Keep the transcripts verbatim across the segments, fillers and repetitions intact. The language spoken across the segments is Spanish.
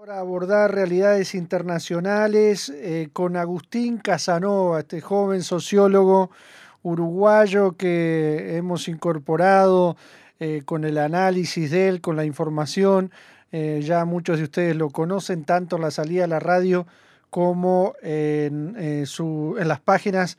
Para abordar realidades internacionales eh, con Agustín Casanova, este joven sociólogo uruguayo que hemos incorporado eh, con el análisis de él, con la información. Eh, ya muchos de ustedes lo conocen, tanto en la salida a la radio como en, eh, su, en las páginas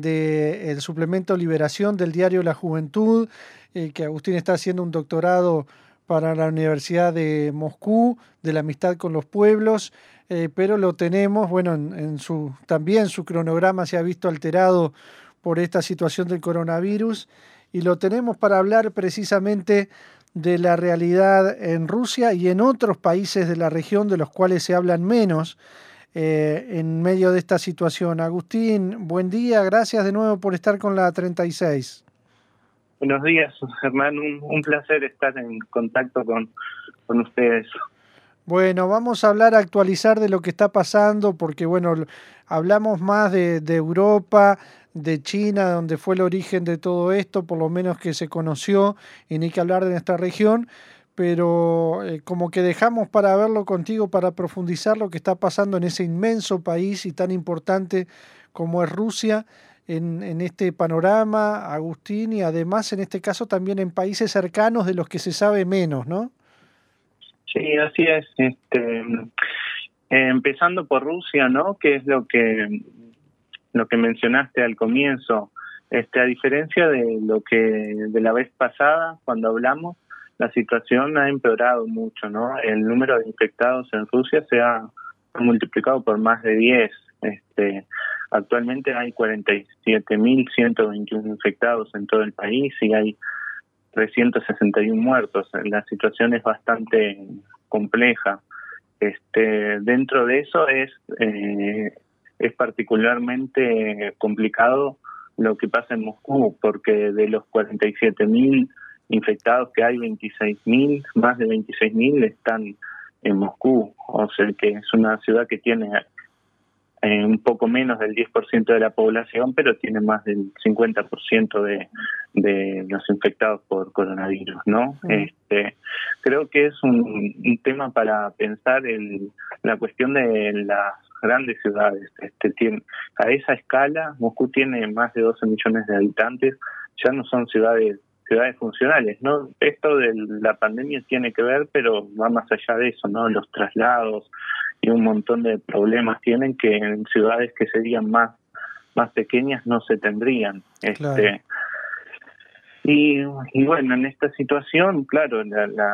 del suplemento Liberación del diario La Juventud, eh, que Agustín está haciendo un doctorado para la Universidad de Moscú, de la amistad con los pueblos, eh, pero lo tenemos, bueno, en, en su, también su cronograma se ha visto alterado por esta situación del coronavirus, y lo tenemos para hablar precisamente de la realidad en Rusia y en otros países de la región de los cuales se hablan menos eh, en medio de esta situación. Agustín, buen día, gracias de nuevo por estar con la treinta y seis. Buenos días, Germán. Un, un placer estar en contacto con, con ustedes. Bueno, vamos a hablar, actualizar de lo que está pasando, porque bueno, hablamos más de, de Europa, de China, donde fue el origen de todo esto, por lo menos que se conoció, y ni que hablar de nuestra región, pero eh, como que dejamos para verlo contigo, para profundizar lo que está pasando en ese inmenso país y tan importante como es Rusia, en, en este panorama, Agustín, y además en este caso también en países cercanos de los que se sabe menos, ¿no? Sí, así es. Este, eh, empezando por Rusia, ¿no? Que es lo que lo que mencionaste al comienzo. Este, a diferencia de lo que de la vez pasada cuando hablamos, la situación ha empeorado mucho, ¿no? El número de infectados en Rusia se ha multiplicado por más de diez. Este, actualmente hay cuarenta y siete mil ciento veintiuno infectados en todo el país y hay trescientos sesenta y uno muertos. La situación es bastante compleja. Este, dentro de eso es eh, es particularmente complicado lo que pasa en Moscú, porque de los cuarenta y siete mil infectados que hay, veintiséis mil, más de veintiséis mil están en Moscú. O sea que es una ciudad que tiene Eh, un poco menos del diez por ciento de la población, pero tiene más del cincuenta por ciento de, de los infectados por coronavirus, ¿no? Uh-huh. Este, creo que es un, un tema para pensar el, la cuestión de las grandes ciudades. Este, tiene, a esa escala, Moscú tiene más de doce millones de habitantes, ya no son ciudades ciudades funcionales, ¿no? Esto de la pandemia tiene que ver, pero va más allá de eso, ¿no? Los traslados y un montón de problemas tienen que en ciudades que serían más más pequeñas no se tendrían. Claro. Este y, y bueno, en esta situación, claro, la, la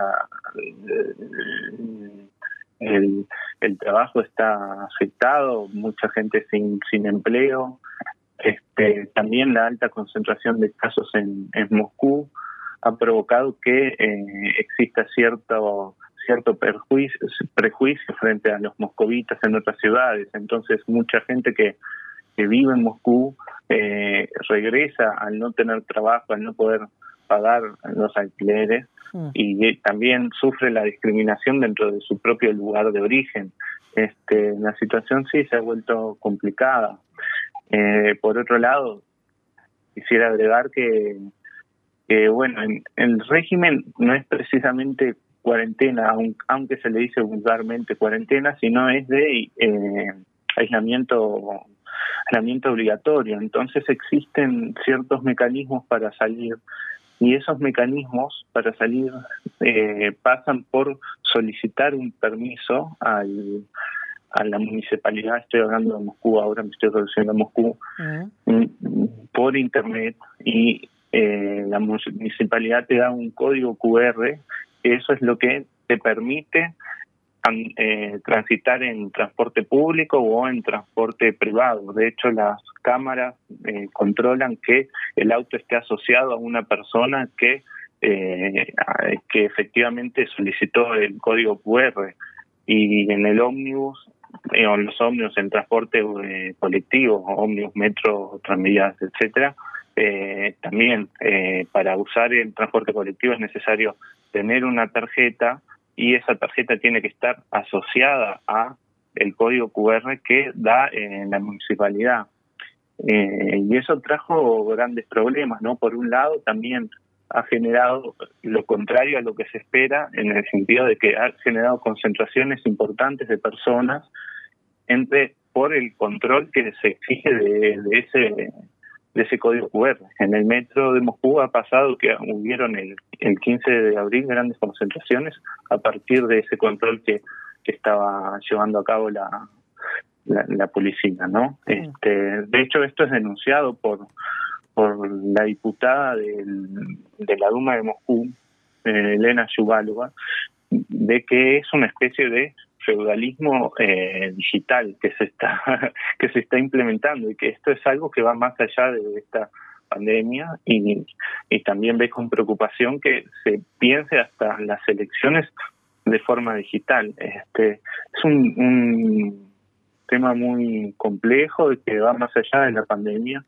el, el trabajo está afectado, mucha gente sin sin empleo. Este, también la alta concentración de casos en, en Moscú ha provocado que eh, exista cierto cierto perjuicio, prejuicio frente a los moscovitas en otras ciudades. Entonces mucha gente que, que vive en Moscú eh, regresa al no tener trabajo, al no poder pagar los alquileres, mm. y eh, también sufre la discriminación dentro de su propio lugar de origen. Este, la situación sí se ha vuelto complicada. Eh, por otro lado, quisiera agregar que, que bueno, en, el régimen no es precisamente cuarentena, aun, aunque se le dice vulgarmente cuarentena, sino es de eh, aislamiento, aislamiento obligatorio. Entonces existen ciertos mecanismos para salir, y esos mecanismos para salir eh, pasan por solicitar un permiso al a la municipalidad. Estoy hablando de Moscú, ahora me estoy traduciendo a Moscú, uh-huh. por internet, y eh, la municipalidad te da un código cu erre, que eso es lo que te permite eh, transitar en transporte público o en transporte privado. De hecho, las cámaras eh, controlan que el auto esté asociado a una persona que, eh, que efectivamente solicitó el código cu erre. Y en el ómnibus, eh, o los ómnibus en transporte eh, colectivo, ómnibus, metro, tranvías, etcétera, eh, también eh, para usar el transporte colectivo es necesario tener una tarjeta, y esa tarjeta tiene que estar asociada a el código cu erre que da en la municipalidad. Eh, y eso trajo grandes problemas, ¿no? Por un lado, también ha generado lo contrario a lo que se espera, en el sentido de que ha generado concentraciones importantes de personas entre por el control que se exige de, de ese de ese código cu erre. En el metro de Moscú ha pasado que hubieron el, el quince de abril grandes concentraciones a partir de ese control que, que estaba llevando a cabo la, la, la policía, ¿no? Mm. Este, de hecho, esto es denunciado por por la diputada del, de la Duma de Moscú, eh, Elena Yuvalova, de que es una especie de feudalismo eh, digital que se está que se está implementando, y que esto es algo que va más allá de esta pandemia, y, y también ve con preocupación que se piense hasta las elecciones de forma digital. Este es un, un tema muy complejo y que va más allá de la pandemia,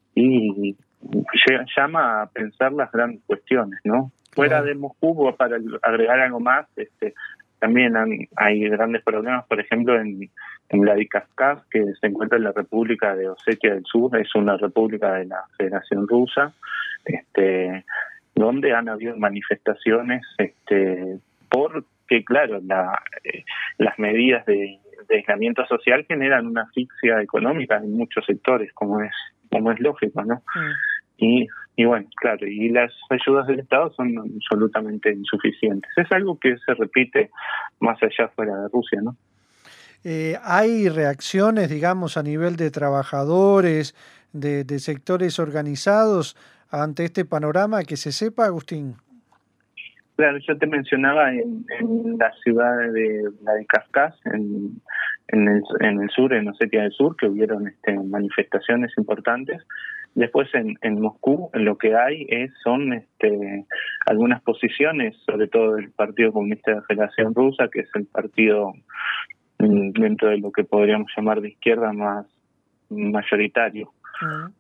y llama a pensar las grandes cuestiones, ¿no? Fuera de Moscú, para agregar algo más, este, también han, hay grandes problemas, por ejemplo, en, en Vladikavkaz, que se encuentra en la República de Osetia del Sur, es una república de la Federación Rusa, este, donde han habido manifestaciones, este, porque, claro, la, eh, las medidas de, de aislamiento social generan una asfixia económica en muchos sectores, como es como es lógico, ¿no? Mm. Y, y bueno, claro, y las ayudas del Estado son absolutamente insuficientes. Es algo que se repite más allá fuera de Rusia, ¿no? Eh, ¿Hay reacciones, digamos, a nivel de trabajadores, de, de sectores organizados ante este panorama que se sepa, Agustín? Claro, yo te mencionaba en, en la ciudad de Vladikavkaz, en, en, el, en el sur, en Osetia del Sur, que hubieron este, manifestaciones importantes. Después en, en Moscú, lo que hay es son este, algunas posiciones, sobre todo del Partido Comunista de la Federación Rusa, que es el partido mm, dentro de lo que podríamos llamar de izquierda más mayoritario. Uh-huh.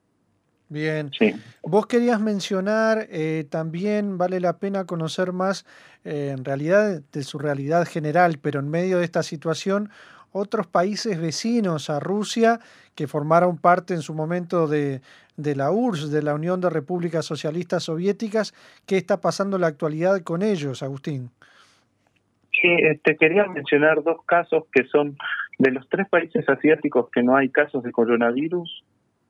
Bien, sí. Vos querías mencionar, eh, también vale la pena conocer más, eh, en realidad, de su realidad general, pero en medio de esta situación, otros países vecinos a Rusia que formaron parte en su momento de, de la U R S S, de la Unión de Repúblicas Socialistas Soviéticas. ¿Qué está pasando en la actualidad con ellos, Agustín? Sí, este, quería mencionar dos casos que son de los tres países asiáticos que no hay casos de coronavirus.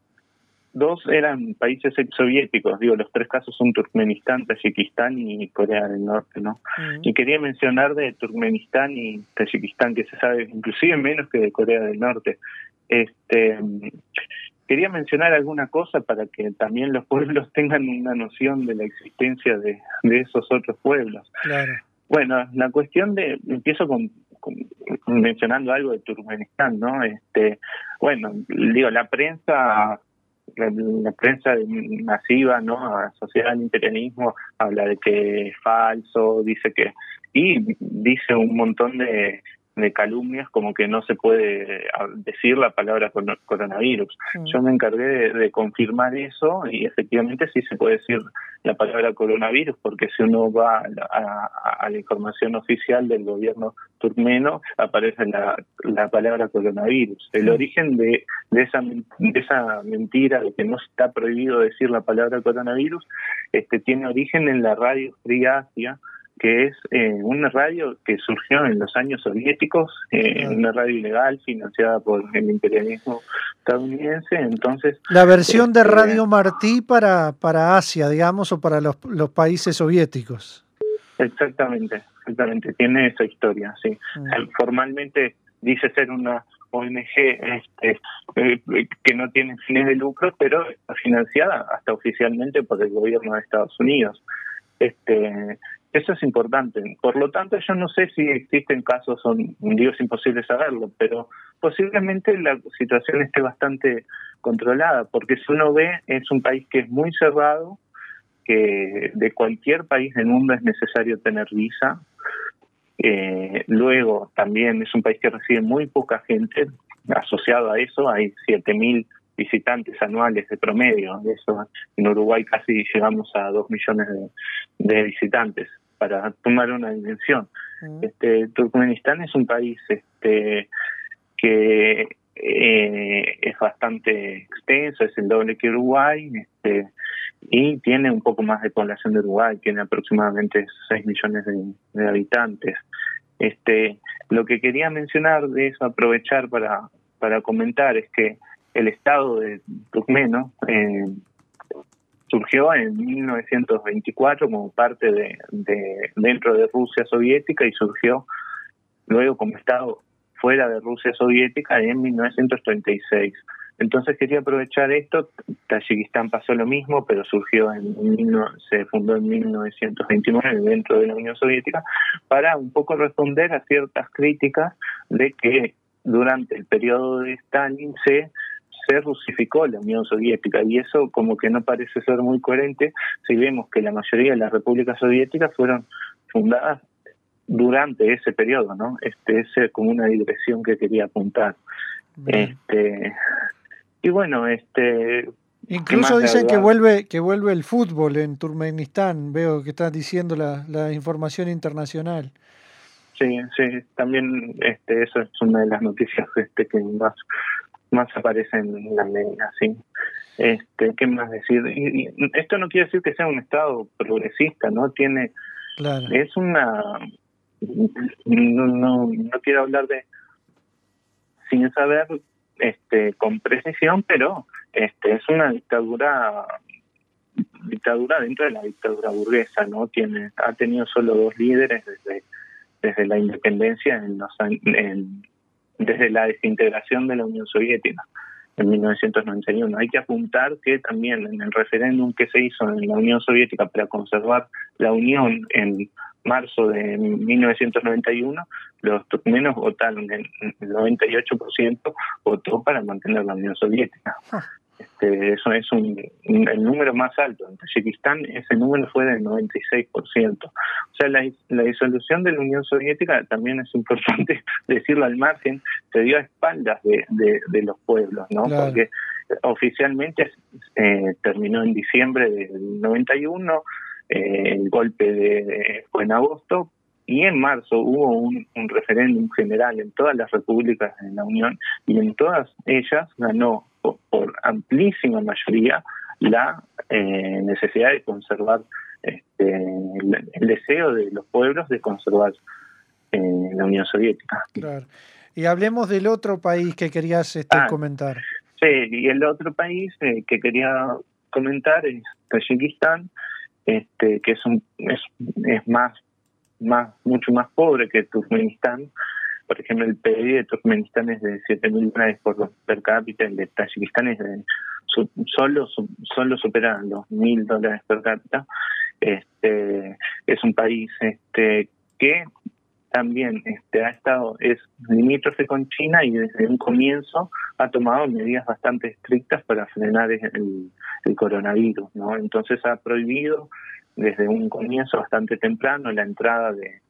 Dos eran países exsoviéticos, digo, los tres casos son Turkmenistán, Tayikistán y Corea del Norte, ¿no? Uh-huh. Y quería mencionar de Turkmenistán y Tayikistán, que se sabe inclusive menos que de Corea del Norte. Este, quería mencionar alguna cosa para que también los pueblos tengan una noción de la existencia de, de esos otros pueblos. Claro. Bueno, la cuestión de, empiezo con, con mencionando algo de Turkmenistán, ¿no? Este, bueno, digo, la prensa... La, la prensa masiva, ¿no?, asociada al imperialismo, habla de que es falso, dice que, y dice un montón de, de calumnias, como que no se puede decir la palabra coronavirus. Sí. Yo me encargué de, de confirmar eso, y efectivamente sí se puede decir la palabra coronavirus, porque si uno va a, a, a la información oficial del gobierno turkmeno, aparece la, la palabra coronavirus. El origen de, de, esa, de esa mentira de que no está prohibido decir la palabra coronavirus, este, tiene origen en la radio Free Asia, que es eh, una radio que surgió en los años soviéticos, eh, ah. una radio ilegal financiada por el imperialismo estadounidense. Entonces, la versión este, de Radio Martí para, para Asia, digamos, o para los, los países soviéticos. Exactamente, exactamente, tiene esa historia, sí. Ah. Formalmente dice ser una O N G este, eh, que no tiene fines de lucro, pero está financiada hasta oficialmente por el gobierno de Estados Unidos. Este, eso es importante. Por lo tanto, yo no sé si existen casos, son, digo, es imposible saberlo, pero posiblemente la situación esté bastante controlada, porque si uno ve, es un país que es muy cerrado, que de cualquier país del mundo es necesario tener visa. Eh, luego, también es un país que recibe muy poca gente. Asociado a eso, hay siete mil visitantes anuales de promedio. De eso, en Uruguay casi llegamos a dos millones de, de visitantes, para tomar una dimensión. Uh-huh. Este, Turkmenistán es un país este, que eh, es bastante extenso, es el doble que Uruguay, este, y tiene un poco más de población de Uruguay, tiene aproximadamente seis millones de, de habitantes. Este, lo que quería mencionar de eso, aprovechar para, para comentar, es que el estado de Turkmeno eh, surgió en mil novecientos veinticuatro como parte de, de dentro de Rusia soviética y surgió luego como estado fuera de Rusia soviética en mil novecientos treinta y seis. Entonces quería aprovechar esto. Tayikistán pasó lo mismo, pero surgió en se fundó en mil novecientos veintinueve dentro de la Unión Soviética, para un poco responder a ciertas críticas de que durante el periodo de Stalin se se rusificó la Unión Soviética, y eso como que no parece ser muy coherente si vemos que la mayoría de las repúblicas soviéticas fueron fundadas durante ese periodo, ¿no? Este es como una digresión que quería apuntar. Bien. Este y bueno, este incluso dicen que vuelve que vuelve el fútbol en Turkmenistán. Veo que están diciendo la, la información internacional. Sí, sí, también este eso es una de las noticias este que más más aparece en la media, sí. Este, ¿qué más decir? Y, y esto no quiere decir que sea un estado progresista, ¿no? Tiene, claro. Es una, no, no, no quiero hablar de sin saber, este, con precisión, pero este es una dictadura, dictadura dentro de la dictadura burguesa, ¿no? Tiene, ha tenido solo dos líderes desde, desde la independencia en los en desde la desintegración de la Unión Soviética en mil novecientos noventa y uno. Hay que apuntar que también en el referéndum que se hizo en la Unión Soviética para conservar la Unión en marzo de mil novecientos noventa y uno, los turkmenos votaron, el noventa y ocho por ciento votó para mantener la Unión Soviética. Este, eso es un, un, el número más alto. En Tayikistán ese número fue del noventa y seis por ciento. O sea, la, la disolución de la Unión Soviética, también es importante decirlo al margen, se dio a espaldas de, de, de los pueblos, ¿no? Claro. Porque oficialmente eh, terminó en diciembre del noventa y uno, eh, el golpe de, de, fue en agosto, y en marzo hubo un, un referéndum general en todas las repúblicas de la Unión, y en todas ellas ganó por, por amplísima mayoría la eh, necesidad de conservar, este, el, el deseo de los pueblos de conservar eh, la Unión Soviética. Claro. Y hablemos del otro país que querías este, ah, comentar. Sí, y el otro país eh, que quería comentar es Tayikistán, este, que es, un, es, es más más mucho más pobre que Turkmenistán. Por ejemplo, el P I B de Turkmenistán es de siete mil dólares por per cápita, el de Tayikistán es de su, solo su, solo supera los mil dólares per cápita. Este es un país este que también este ha estado es limítrofe con China, y desde un comienzo ha tomado medidas bastante estrictas para frenar el, el coronavirus, ¿no? Entonces ha prohibido desde un comienzo bastante temprano la entrada de,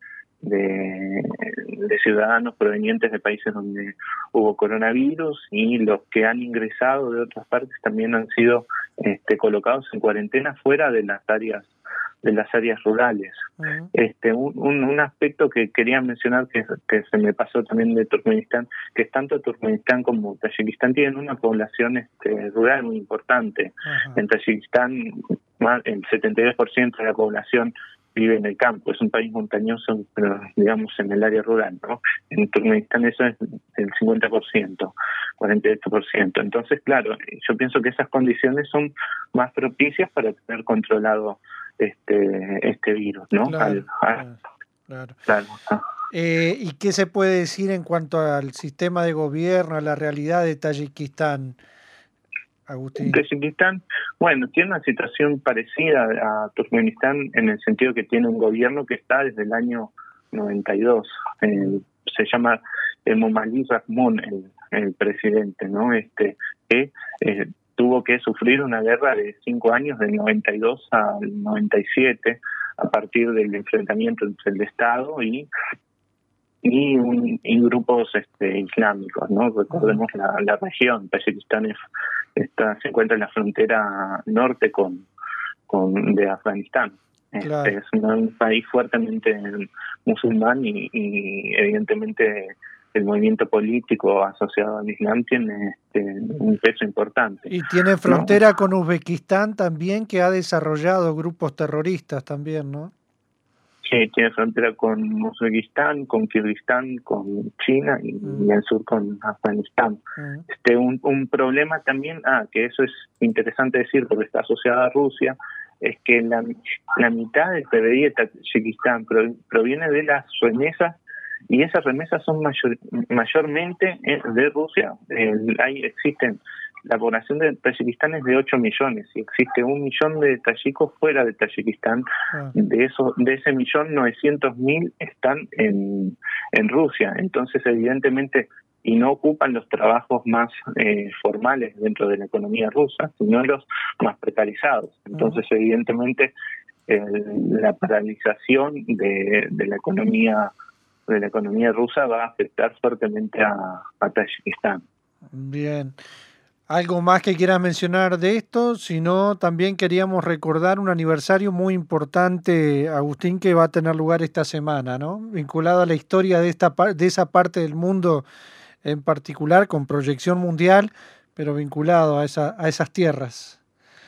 de, de ciudadanos provenientes de países donde hubo coronavirus, y los que han ingresado de otras partes también han sido este, colocados en cuarentena fuera de las áreas de las áreas rurales. Uh-huh. Este un, un, un aspecto que quería mencionar que, que se me pasó también de Turkmenistán, que tanto Turkmenistán como Tayikistán tienen una población este, rural muy importante. Uh-huh. En Tayikistán más, el setenta y dos por ciento de la población vive en el campo. Es un país montañoso, pero digamos en el área rural, ¿no? En Turkmenistán eso es el cincuenta por ciento, cuarenta y ocho por ciento. Entonces, claro, yo pienso que esas condiciones son más propicias para tener controlado este este virus, ¿no? Claro, al, al, claro. claro. claro. Eh, ¿Y qué se puede decir en cuanto al sistema de gobierno, a la realidad de Tayikistán, Agustín? Tayikistán, bueno, tiene una situación parecida a Turkmenistán en el sentido que tiene un gobierno que está desde el año noventa y dos. Eh, se llama Emomali Rahmon, el, el presidente, ¿no? Este que eh, tuvo que sufrir una guerra de cinco años, del noventa y dos al noventa y siete, a partir del enfrentamiento entre el Estado y y, un, y grupos este, islámicos, ¿no? Recordemos la, la región. Tayikistán es, está, se encuentra en la frontera norte con, con de Afganistán. Claro. Este, es un, un país fuertemente musulmán y, y evidentemente el movimiento político asociado al Islam tiene este, un peso importante. Y tiene frontera, ¿no?, con Uzbekistán también, que ha desarrollado grupos terroristas también, ¿no? Sí, tiene frontera con Uzbekistán, con Kirguistán, con China y, mm. y al sur con Afganistán. Mm. Este, un, un problema también, ah, que eso es interesante decir porque está asociada a Rusia, es que la, la mitad del P B I de Tayikistán proviene de las remesas, y esas remesas son mayor, mayormente de Rusia. Eh, hay, existen, la población de Tayikistán es de ocho millones y existe un millón de tayikos fuera de Tayikistán. Ah. De eso, de ese millón, novecientos mil están en, en Rusia. Entonces, evidentemente, y no ocupan los trabajos más eh, formales dentro de la economía rusa, sino los más precarizados. Entonces, uh-huh. evidentemente, eh, la paralización de, de la economía de la economía rusa va a afectar fuertemente a, a Tayikistán. Bien. ¿Algo más que quieras mencionar de esto? Si no, también queríamos recordar un aniversario muy importante, Agustín, que va a tener lugar esta semana, ¿no? Vinculado a la historia de, esta, de esa parte del mundo en particular, con proyección mundial, pero vinculado a, esa, a esas tierras.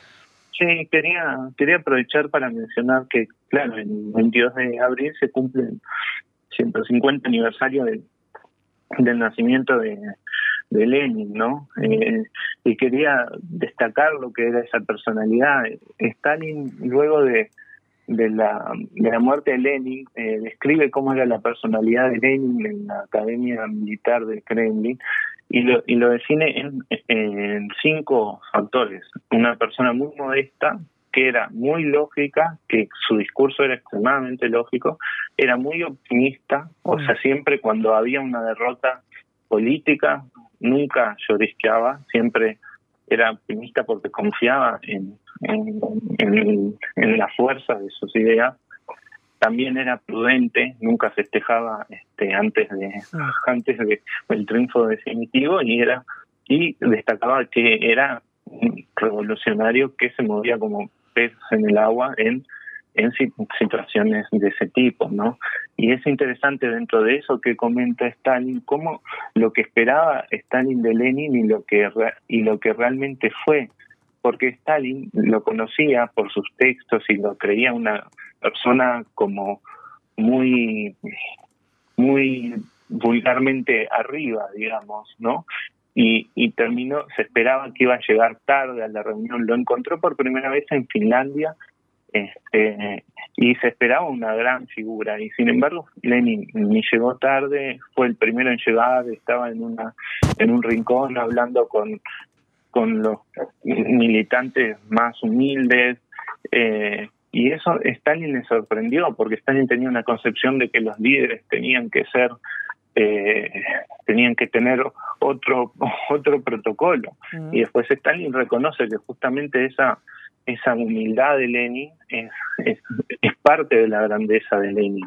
Sí, quería, quería aprovechar para mencionar que, claro, el veintidós de abril se cumple el ciento cincuenta aniversario del, del nacimiento de, de Lenin, ¿no? Eh, y quería destacar lo que era esa personalidad. Stalin, luego de, de, la, de la muerte de Lenin, eh, describe cómo era la personalidad de Lenin en la Academia Militar del Kremlin, y lo, y lo define en, en cinco factores. Una persona muy modesta, que era muy lógica, que su discurso era extremadamente lógico, era muy optimista, o sea, siempre cuando había una derrota política, nunca llorisqueaba, siempre era optimista porque confiaba en, en, en, en la fuerza de sus ideas. También era prudente, nunca festejaba este, antes de antes de el triunfo definitivo, y era y destacaba que era un revolucionario que se movía como pez en el agua en en situaciones de ese tipo, ¿no? Y es interesante dentro de eso que comenta Stalin, cómo lo que esperaba Stalin de Lenin y lo que y lo que realmente fue, porque Stalin lo conocía por sus textos y lo creía una persona como muy muy vulgarmente arriba, digamos, ¿no? Y, y terminó, se esperaba que iba a llegar tarde a la reunión, lo encontró por primera vez en Finlandia, este, y se esperaba una gran figura, y sin embargo Lenin ni llegó tarde, fue el primero en llegar, estaba en una en un rincón hablando con con los militantes más humildes, eh, y eso Stalin le sorprendió, porque Stalin tenía una concepción de que los líderes tenían que ser eh, tenían que tener otro otro protocolo, uh-huh. y después Stalin reconoce que justamente esa esa humildad de Lenin es, es, es parte de la grandeza de Lenin.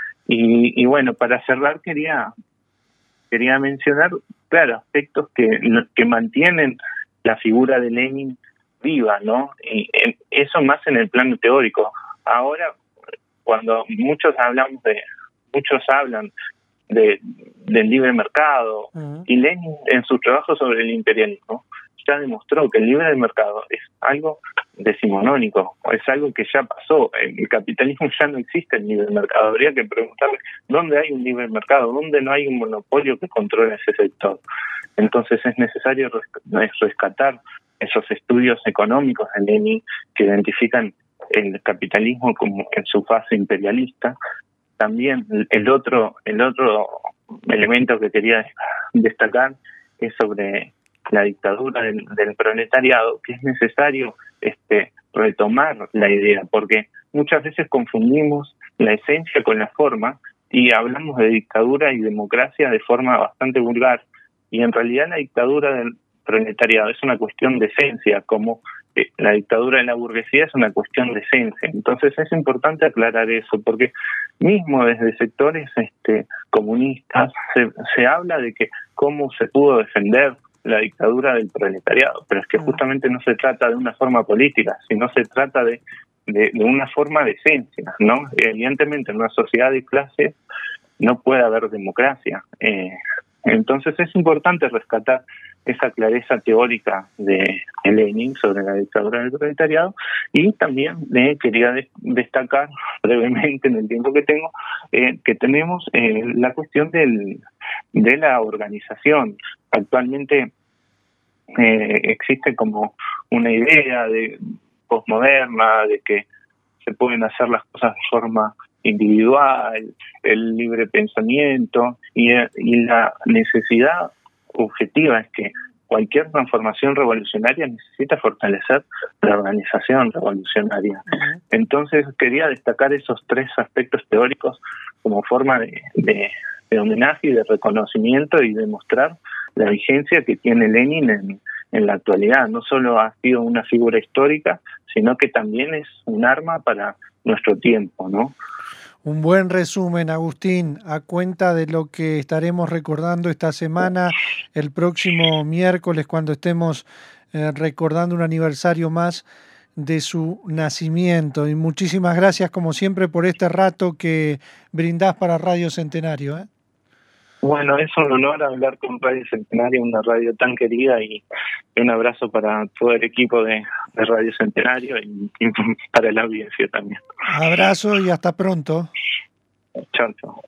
Y, y bueno, para cerrar quería quería mencionar, claro, aspectos que, que mantienen la figura de Lenin viva, ¿no? Y en, eso más en el plano teórico. Ahora, cuando muchos hablamos de, muchos hablan de del libre mercado, uh-huh. y Lenin en sus trabajos sobre el imperialismo ya demostró que el libre mercado es algo decimonónico, es algo que ya pasó. En el capitalismo ya no existe el libre mercado. Habría que preguntarle dónde hay un libre mercado, dónde no hay un monopolio que controle ese sector. Entonces es necesario rescatar esos estudios económicos de Lenin que identifican el capitalismo como en su fase imperialista. También el otro, el otro elemento que quería destacar es sobre la dictadura del, del proletariado, que es necesario este, retomar la idea, porque muchas veces confundimos la esencia con la forma y hablamos de dictadura y democracia de forma bastante vulgar, y en realidad la dictadura del proletariado es una cuestión de esencia, como eh, la dictadura de la burguesía es una cuestión de esencia. Entonces es importante aclarar eso, porque mismo desde sectores este, comunistas se, se habla de que cómo se pudo defender la dictadura del proletariado, pero es que justamente no se trata de una forma política, sino se trata de, de, de una forma de esencia, ¿no? Evidentemente en una sociedad de clases no puede haber democracia. Eh, entonces es importante rescatar esa clareza teórica de Lenin sobre la dictadura del proletariado, y también eh, quería de, destacar brevemente en el tiempo que tengo eh, que tenemos eh, la cuestión del, de la organización. Actualmente eh, existe como una idea de posmoderna de que se pueden hacer las cosas de forma individual, el libre pensamiento, y, y la necesidad objetiva es que cualquier transformación revolucionaria necesita fortalecer la organización revolucionaria. Uh-huh. Entonces quería destacar esos tres aspectos teóricos como forma de, de, de homenaje y de reconocimiento, y demostrar la vigencia que tiene Lenin en, en la actualidad. No solo ha sido una figura histórica, sino que también es un arma para nuestro tiempo, ¿no? Un buen resumen, Agustín, a cuenta de lo que estaremos recordando esta semana, el próximo miércoles, cuando estemos eh, recordando un aniversario más de su nacimiento. Y muchísimas gracias, como siempre, por este rato que brindás para Radio Centenario, ¿eh? Bueno, es un honor hablar con Radio Centenario, una radio tan querida, y un abrazo para todo el equipo de, de Radio Centenario y, y para la audiencia también. Abrazo y hasta pronto. Chao, chao.